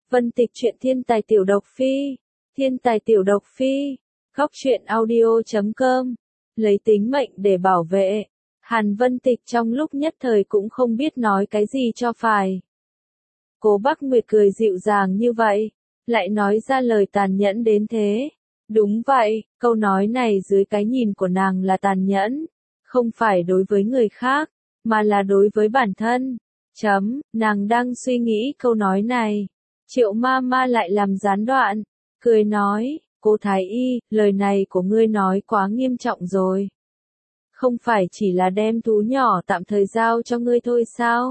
Vân Tịch truyện thiên tài tiểu độc phi. Thiên tài tiểu độc phi. Góc truyện audio.com. Lấy tính mệnh để bảo vệ. Hàn Vân Tịch trong lúc nhất thời cũng không biết nói cái gì cho phải. Cố Bắc Nguyệt cười dịu dàng như vậy, lại nói ra lời tàn nhẫn đến thế. Đúng vậy, câu nói này dưới cái nhìn của nàng là tàn nhẫn, không phải đối với người khác, mà là đối với bản thân. Nàng đang suy nghĩ câu nói này. Triệu ma ma lại làm gián đoạn, cười nói, cô Thái Y, lời này của ngươi nói quá nghiêm trọng rồi. Không phải chỉ là đem thú nhỏ tạm thời giao cho ngươi thôi sao?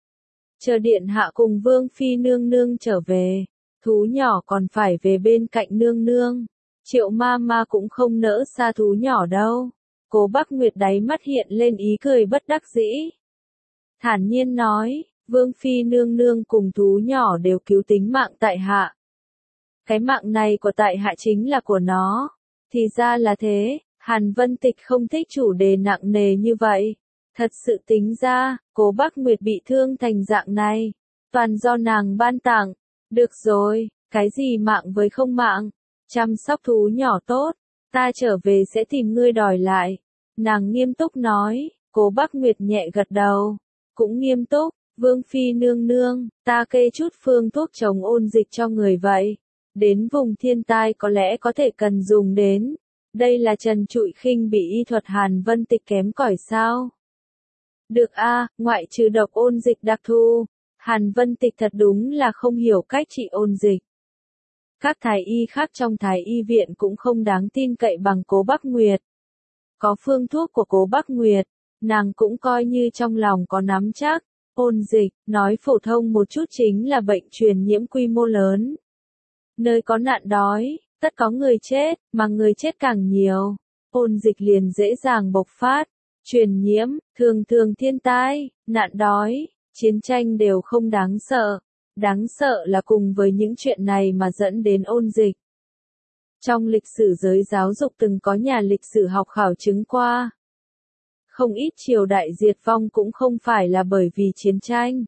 Chờ điện hạ cùng Vương Phi nương nương trở về, thú nhỏ còn phải về bên cạnh nương nương. Triệu ma ma cũng không nỡ xa thú nhỏ đâu. Cố Bắc Nguyệt đáy mắt hiện lên ý cười bất đắc dĩ. Thản nhiên nói, Vương Phi nương nương cùng thú nhỏ đều cứu tính mạng tại hạ. Cái mạng này của tại hạ chính là của nó. Thì ra là thế, Hàn Vân Tịch không thích chủ đề nặng nề như vậy. Thật sự tính ra, Cố Bắc Nguyệt bị thương thành dạng này, toàn do nàng ban tặng. Được rồi, cái gì mạng với không mạng, chăm sóc thú nhỏ tốt, ta trở về sẽ tìm ngươi đòi lại. Nàng nghiêm túc nói. Cố Bắc Nguyệt nhẹ gật đầu, cũng nghiêm túc. Vương Phi nương nương, ta kê chút phương thuốc chống ôn dịch cho người vậy. Đến vùng thiên tai có lẽ có thể cần dùng đến. Đây là trần trụi khinh bị y thuật Hàn Vân Tịch kém cỏi sao? Được a, ngoại trừ độc ôn dịch đặc thù, Hàn Vân Tịch thật đúng là không hiểu cách trị ôn dịch. Các thái y khác trong thái y viện cũng không đáng tin cậy bằng Cố Bắc Nguyệt. Có phương thuốc của Cố Bắc Nguyệt, nàng cũng coi như trong lòng có nắm chắc. Ôn dịch, nói phổ thông một chút chính là bệnh truyền nhiễm quy mô lớn. Nơi có nạn đói, tất có người chết, mà người chết càng nhiều, ôn dịch liền dễ dàng bộc phát. Truyền nhiễm, thường thiên tai, nạn đói, chiến tranh đều không đáng sợ. Đáng sợ là cùng với những chuyện này mà dẫn đến ôn dịch. Trong lịch sử giới giáo dục từng có nhà lịch sử học khảo chứng qua. Không ít triều đại diệt vong cũng không phải là bởi vì chiến tranh,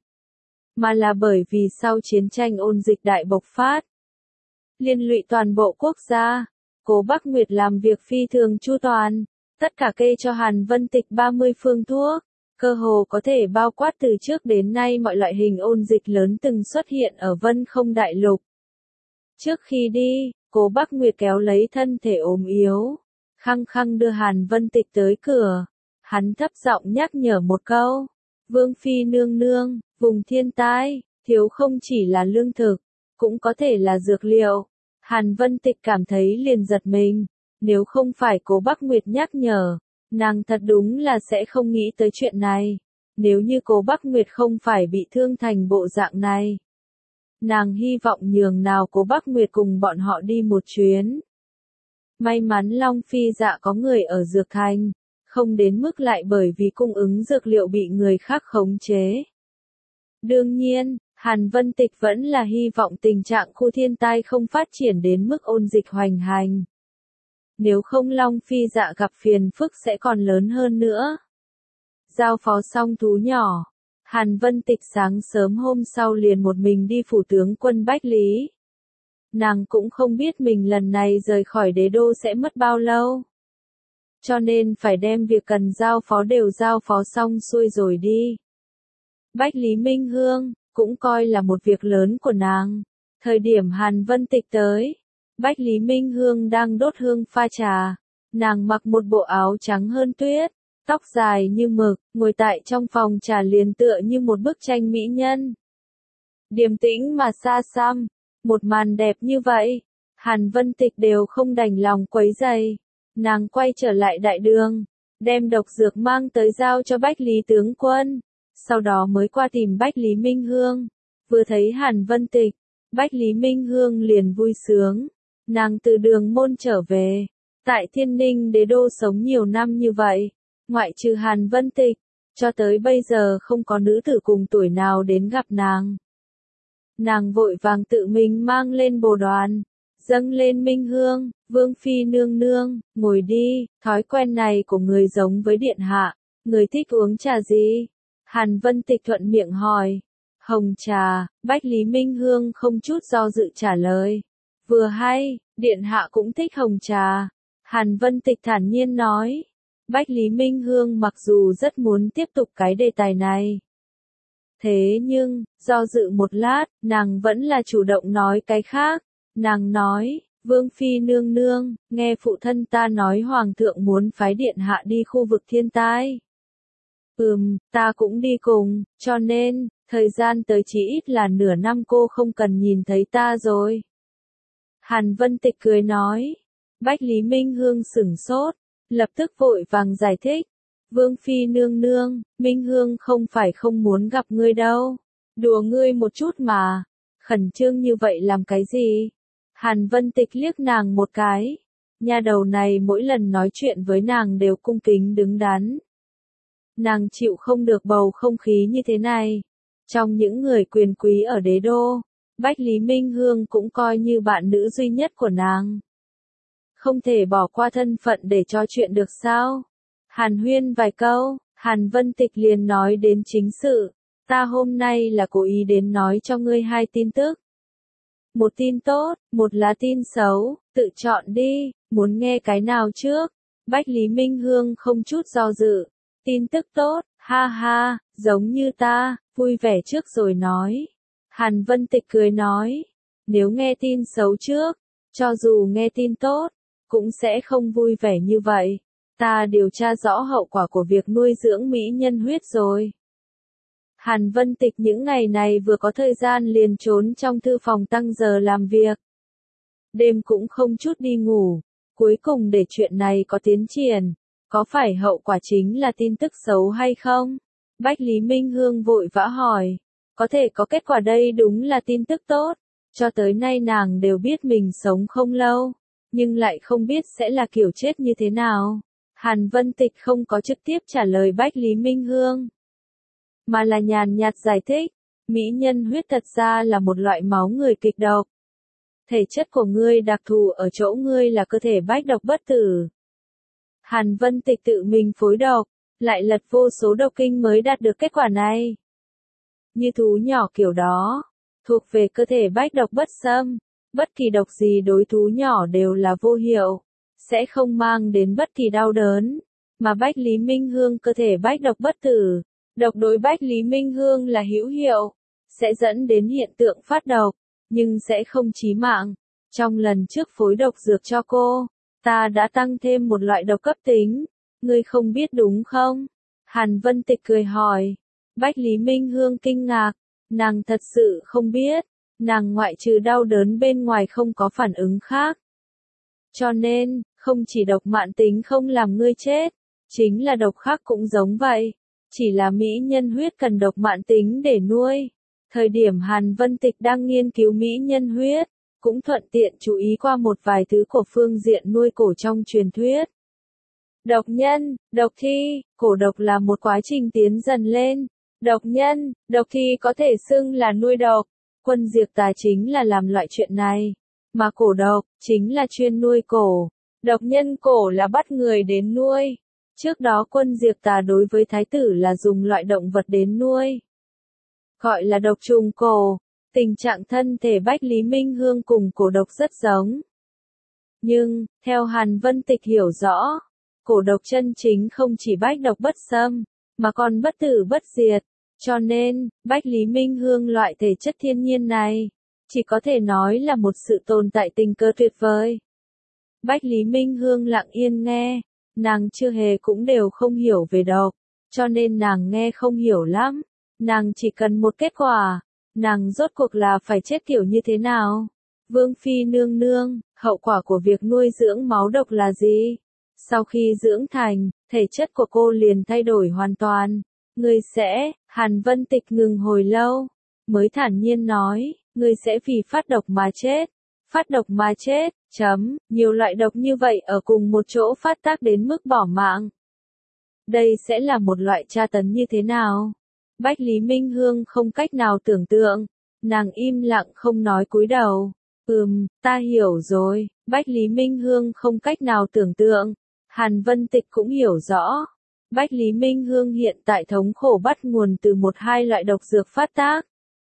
mà là bởi vì sau chiến tranh ôn dịch đại bộc phát, liên lụy toàn bộ quốc gia. Cố Bắc Nguyệt làm việc phi thường chu toàn, tất cả kê cho Hàn Vân Tịch 30 phương thuốc, cơ hồ có thể bao quát từ trước đến nay mọi loại hình ôn dịch lớn từng xuất hiện ở Vân Không Đại Lục. Trước khi đi, Cố Bắc Nguyệt kéo lấy thân thể ốm yếu, khăng khăng đưa Hàn Vân Tịch tới cửa. Hắn thấp giọng nhắc nhở một câu, Vương Phi nương nương, vùng thiên tai, thiếu không chỉ là lương thực, cũng có thể là dược liệu. Hàn Vân Tịch cảm thấy liền giật mình, nếu không phải Cố Bắc Nguyệt nhắc nhở, nàng thật đúng là sẽ không nghĩ tới chuyện này. Nếu như Cố Bắc Nguyệt không phải bị thương thành bộ dạng này, nàng hy vọng nhường nào Cố Bắc Nguyệt cùng bọn họ đi một chuyến. May mắn Long Phi Dạ có người ở Dược Thành, không đến mức lại bởi vì cung ứng dược liệu bị người khác khống chế. Đương nhiên, Hàn Vân Tịch vẫn là hy vọng tình trạng khu thiên tai không phát triển đến mức ôn dịch hoành hành. Nếu không Long Phi Dạ gặp phiền phức sẽ còn lớn hơn nữa. Giao phó xong thú nhỏ, Hàn Vân Tịch sáng sớm hôm sau liền một mình đi phủ tướng quân Bách Lý. Nàng cũng không biết mình lần này rời khỏi đế đô sẽ mất bao lâu, cho nên phải đem việc cần giao phó đều giao phó xong xuôi rồi đi. Bách Lý Minh Hương, cũng coi là một việc lớn của nàng. Thời điểm Hàn Vân Tịch tới, Bách Lý Minh Hương đang đốt hương pha trà. Nàng mặc một bộ áo trắng hơn tuyết, tóc dài như mực, ngồi tại trong phòng trà liền tựa như một bức tranh mỹ nhân. Điềm tĩnh mà xa xăm, một màn đẹp như vậy, Hàn Vân Tịch đều không đành lòng quấy rầy. Nàng quay trở lại đại đường, đem độc dược mang tới giao cho Bách Lý tướng quân, sau đó mới qua tìm Bách Lý Minh Hương. Vừa thấy Hàn Vân Tịch, Bách Lý Minh Hương liền vui sướng. Nàng từ đường môn trở về, tại Thiên Ninh đế đô sống nhiều năm như vậy, ngoại trừ Hàn Vân Tịch, cho tới bây giờ không có nữ tử cùng tuổi nào đến gặp nàng. Nàng vội vàng tự mình mang lên bồ đoàn, dâng lên Minh Hương. Vương Phi nương nương, ngồi đi, thói quen này của người giống với điện hạ, người thích uống trà gì? Hàn Vân Tịch thuận miệng hỏi. Hồng trà, Bách Lý Minh Hương không chút do dự trả lời. Vừa hay, điện hạ cũng thích hồng trà. Hàn Vân Tịch thản nhiên nói. Bách Lý Minh Hương mặc dù rất muốn tiếp tục cái đề tài này. Thế nhưng, do dự một lát, nàng vẫn là chủ động nói cái khác. Nàng nói, Vương Phi nương nương, nghe phụ thân ta nói Hoàng thượng muốn phái điện hạ đi khu vực thiên tai. Ta cũng đi cùng, cho nên, thời gian tới chỉ ít là nửa năm cô không cần nhìn thấy ta rồi. Hàn Vân Tịch cười nói. Bách Lý Minh Hương sửng sốt, lập tức vội vàng giải thích. Vương Phi nương nương, Minh Hương không phải không muốn gặp ngươi đâu. Đùa ngươi một chút mà. Khẩn trương như vậy làm cái gì? Hàn Vân Tịch liếc nàng một cái. Nha đầu này mỗi lần nói chuyện với nàng đều cung kính đứng đắn. Nàng chịu không được bầu không khí như thế này. Trong những người quyền quý ở đế đô, Bách Lý Minh Hương cũng coi như bạn nữ duy nhất của nàng. Không thể bỏ qua thân phận để trò chuyện được sao? Hàn huyên vài câu, Hàn Vân Tịch liền nói đến chính sự. Ta hôm nay là cố ý đến nói cho ngươi hai tin tức. Một tin tốt, một là tin xấu, tự chọn đi, muốn nghe cái nào trước? Bách Lý Minh Hương không chút do dự. Tin tức tốt, ha ha, giống như ta, vui vẻ trước rồi nói. Hàn Vân Tịch cười nói, nếu nghe tin xấu trước, cho dù nghe tin tốt, cũng sẽ không vui vẻ như vậy. Ta điều tra rõ hậu quả của việc nuôi dưỡng mỹ nhân huyết rồi. Hàn Vân Tịch những ngày này vừa có thời gian liền trốn trong thư phòng tăng giờ làm việc. Đêm cũng không chút đi ngủ, cuối cùng để chuyện này có tiến triển. Có phải hậu quả chính là tin tức xấu hay không? Bách Lý Minh Hương vội vã hỏi. Có thể có kết quả đây đúng là tin tức tốt. Cho tới nay nàng đều biết mình sống không lâu, nhưng lại không biết sẽ là kiểu chết như thế nào. Hàn Vân Tịch không có trực tiếp trả lời Bách Lý Minh Hương, mà là nhàn nhạt giải thích. Mỹ nhân huyết thật ra là một loại máu người kịch độc. Thể chất của ngươi đặc thù ở chỗ ngươi là cơ thể bách độc bất tử. Hàn Vân Tịch tự mình phối độc, lại lật vô số độc kinh mới đạt được kết quả này. Như thú nhỏ kiểu đó, thuộc về cơ thể bách độc bất xâm, bất kỳ độc gì đối thú nhỏ đều là vô hiệu, sẽ không mang đến bất kỳ đau đớn. Mà Bách Lý Minh Hương cơ thể bách độc bất tử, độc đối Bách Lý Minh Hương là hữu hiệu, sẽ dẫn đến hiện tượng phát độc, nhưng sẽ không chí mạng. Trong lần trước phối độc dược cho cô, ta đã tăng thêm một loại độc cấp tính, ngươi không biết đúng không? Hàn Vân Tịch cười hỏi. Bách Lý Minh Hương kinh ngạc, nàng thật sự không biết, nàng ngoại trừ đau đớn bên ngoài không có phản ứng khác. Cho nên, không chỉ độc mãn tính không làm ngươi chết, chính là độc khác cũng giống vậy, chỉ là mỹ nhân huyết cần độc mãn tính để nuôi. Thời điểm Hàn Vân Tịch đang nghiên cứu mỹ nhân huyết, cũng thuận tiện chú ý qua một vài thứ của phương diện nuôi cổ trong truyền thuyết. Độc nhân, độc thi, cổ độc là một quá trình tiến dần lên. Độc nhân, độc thi có thể xưng là nuôi độc. Quân Diệt Tà chính là làm loại chuyện này. Mà cổ độc, chính là chuyên nuôi cổ. Độc nhân cổ là bắt người đến nuôi. Trước đó Quân Diệt Tà đối với thái tử là dùng loại động vật đến nuôi, gọi là độc trùng cổ. Tình trạng thân thể Bách Lý Minh Hương cùng cổ độc rất giống. Nhưng, theo Hàn Vân Tịch hiểu rõ, cổ độc chân chính không chỉ bách độc bất xâm, mà còn bất tử bất diệt. Cho nên, Bách Lý Minh Hương loại thể chất thiên nhiên này, chỉ có thể nói là một sự tồn tại tình cờ tuyệt vời. Bách Lý Minh Hương lặng yên nghe, nàng chưa hề cũng đều không hiểu về độc, cho nên nàng nghe không hiểu lắm. Nàng chỉ cần một kết quả, nàng rốt cuộc là phải chết kiểu như thế nào? Vương Phi nương nương, hậu quả của việc nuôi dưỡng máu độc là gì? Sau khi dưỡng thành, thể chất của cô liền thay đổi hoàn toàn. Ngươi sẽ, Hàn Vân Tịch ngừng hồi lâu, mới thản nhiên nói, ngươi sẽ vì phát độc mà chết. Phát độc mà chết, nhiều loại độc như vậy ở cùng một chỗ phát tác đến mức bỏ mạng. Đây sẽ là một loại tra tấn như thế nào? Bách Lý Minh Hương không cách nào tưởng tượng, nàng im lặng không nói cúi đầu. Ta hiểu rồi, Bách Lý Minh Hương không cách nào tưởng tượng. Hàn Vân Tịch cũng hiểu rõ. Bách Lý Minh Hương hiện tại thống khổ bắt nguồn từ một hai loại độc dược phát tác.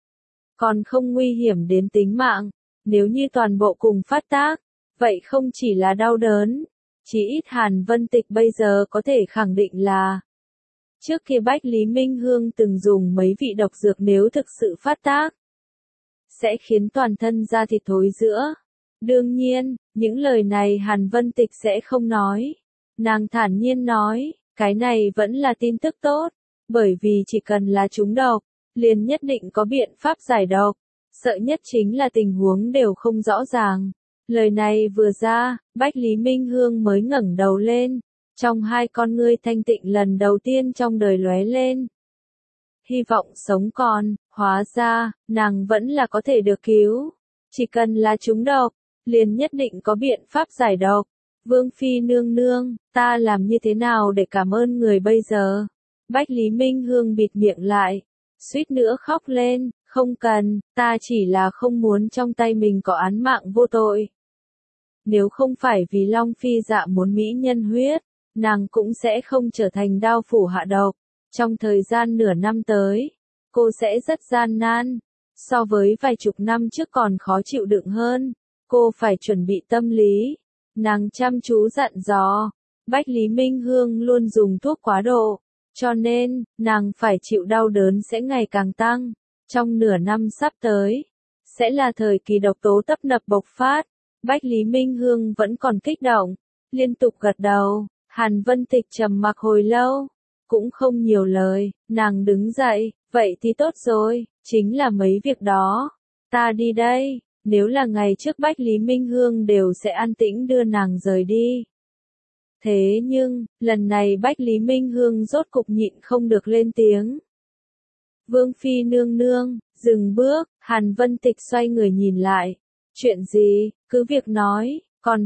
còn không nguy hiểm đến tính mạng. Nếu như toàn bộ cùng phát tác, vậy không chỉ là đau đớn, chí ít Hàn Vân Tịch bây giờ có thể khẳng định là trước kia Bách Lý Minh Hương từng dùng mấy vị độc dược nếu thực sự phát tác, sẽ khiến toàn thân da thịt thối rữa. Đương nhiên, những lời này Hàn Vân Tịch sẽ không nói. Nàng thản nhiên nói, cái này vẫn là tin tức tốt, bởi vì chỉ cần là trúng độc, liền nhất định có biện pháp giải độc. Sợ nhất chính là tình huống đều không rõ ràng. Lời này vừa ra, Bách Lý Minh Hương mới ngẩng đầu lên, trong hai con ngươi thanh tịnh lần đầu tiên trong đời lóe lên. Hy vọng sống còn, hóa ra, nàng vẫn là có thể được cứu. Chỉ cần là trúng độc, liền nhất định có biện pháp giải độc. Vương Phi nương nương, ta làm như thế nào để cảm ơn người bây giờ? Bách Lý Minh Hương bịt miệng lại, suýt nữa khóc lên, không cần, ta chỉ là không muốn trong tay mình có án mạng vô tội. Nếu không phải vì Long Phi Dạ muốn mỹ nhân huyết, nàng cũng sẽ không trở thành đao phủ hạ độc. Trong thời gian nửa năm tới, cô sẽ rất gian nan, so với vài chục năm trước còn khó chịu đựng hơn. Cô phải chuẩn bị tâm lý. Nàng chăm chú dặn dò, Bách Lý Minh Hương luôn dùng thuốc quá độ, cho nên, nàng phải chịu đau đớn sẽ ngày càng tăng. Trong nửa năm sắp tới, sẽ là thời kỳ độc tố tấp nập bộc phát. Bách Lý Minh Hương vẫn còn kích động, liên tục gật đầu. Hàn Vân Tịch trầm mặc hồi lâu, cũng không nhiều lời. Nàng đứng dậy, vậy thì tốt rồi, chính là mấy việc đó. Ta đi đây. Nếu là ngày trước Bách Lý Minh Hương đều sẽ an tĩnh đưa nàng rời đi. Thế nhưng, lần này Bách Lý Minh Hương rốt cục nhịn không được lên tiếng. Vương Phi nương nương, dừng bước, Hàn Vân Tịch xoay người nhìn lại. Chuyện gì, cứ việc nói,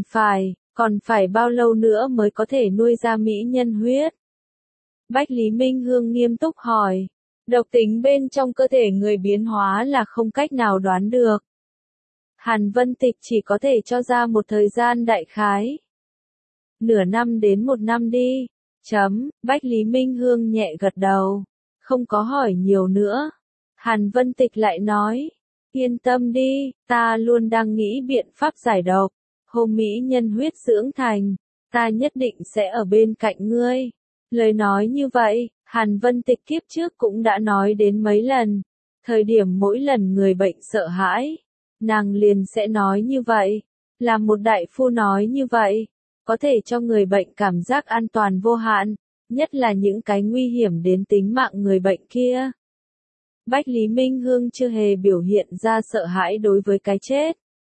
còn phải bao lâu nữa mới có thể nuôi ra mỹ nhân huyết? Bách Lý Minh Hương nghiêm túc hỏi. Độc tính bên trong cơ thể người biến hóa là không cách nào đoán được. Hàn Vân Tịch chỉ có thể cho ra một thời gian đại khái. Nửa năm đến một năm đi. Bách Lý Minh Hương nhẹ gật đầu. Không có hỏi nhiều nữa. Hàn Vân Tịch lại nói. Yên tâm đi, ta luôn đang nghĩ biện pháp giải độc. Hôm mỹ nhân huyết dưỡng thành, ta nhất định sẽ ở bên cạnh ngươi. Lời nói như vậy, Hàn Vân Tịch kiếp trước cũng đã nói đến mấy lần. Thời điểm mỗi lần người bệnh sợ hãi, nàng liền sẽ nói như vậy. Là một đại phu nói như vậy, có thể cho người bệnh cảm giác an toàn vô hạn, nhất là những cái nguy hiểm đến tính mạng người bệnh kia. Bách Lý Minh Hương chưa hề biểu hiện ra sợ hãi đối với cái chết.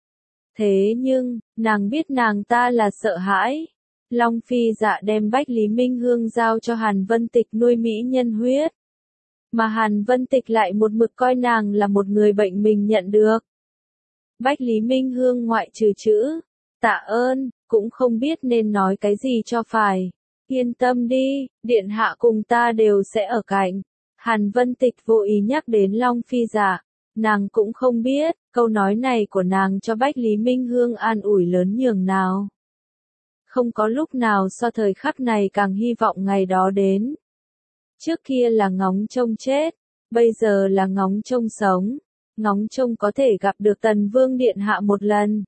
Thế nhưng, nàng biết nàng ta là sợ hãi. Long Phi Dạ đem Bách Lý Minh Hương giao cho Hàn Vân Tịch nuôi mỹ nhân huyết. Mà Hàn Vân Tịch lại một mực coi nàng là một người bệnh mình nhận được. Bách Lý Minh Hương ngoại trừ chữ tạ ơn, cũng không biết nên nói cái gì cho phải. Yên tâm đi, điện hạ cùng ta đều sẽ ở cạnh. Hàn Vân Tịch vô ý nhắc đến Long Phi Dạ. Nàng cũng không biết, câu nói này của nàng cho Bách Lý Minh Hương an ủi lớn nhường nào. Không có lúc nào so thời khắc này càng hy vọng ngày đó đến. Trước kia là ngóng trông chết, bây giờ là ngóng trông sống. Ngóng trông có thể gặp được Tần Vương Điện Hạ một lần.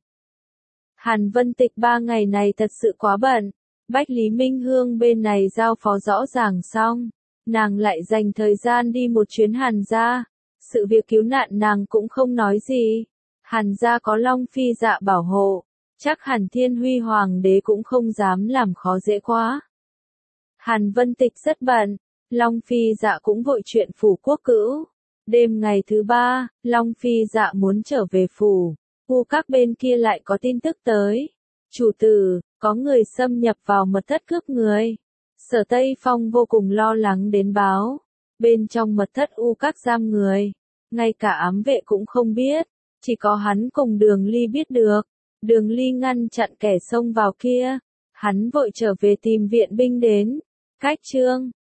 Hàn Vân Tịch 3 ngày này thật sự quá bận. Bách Lý Minh Hương bên này giao phó rõ ràng xong. Nàng lại dành thời gian đi một chuyến Hàn gia. Sự việc cứu nạn nàng cũng không nói gì. Hàn gia có Long Phi Dạ bảo hộ. Chắc hẳn Thiên Huy Hoàng đế cũng không dám làm khó dễ quá. Hàn Vân Tịch rất bận. Long Phi Dạ cũng vội chuyện phủ quốc cữu. Đêm ngày thứ 3, Long Phi Dạ muốn trở về phủ. Các bên kia lại có tin tức tới. Chủ tử, có người xâm nhập vào mật thất cướp người. Sở Tây Phong vô cùng lo lắng đến báo. Bên trong mật thất các giam người. Ngay cả ám vệ cũng không biết. Chỉ có hắn cùng Đường Ly biết được. Đường Ly ngăn chặn kẻ xông vào kia. Hắn vội trở về tìm viện binh đến. Cách chương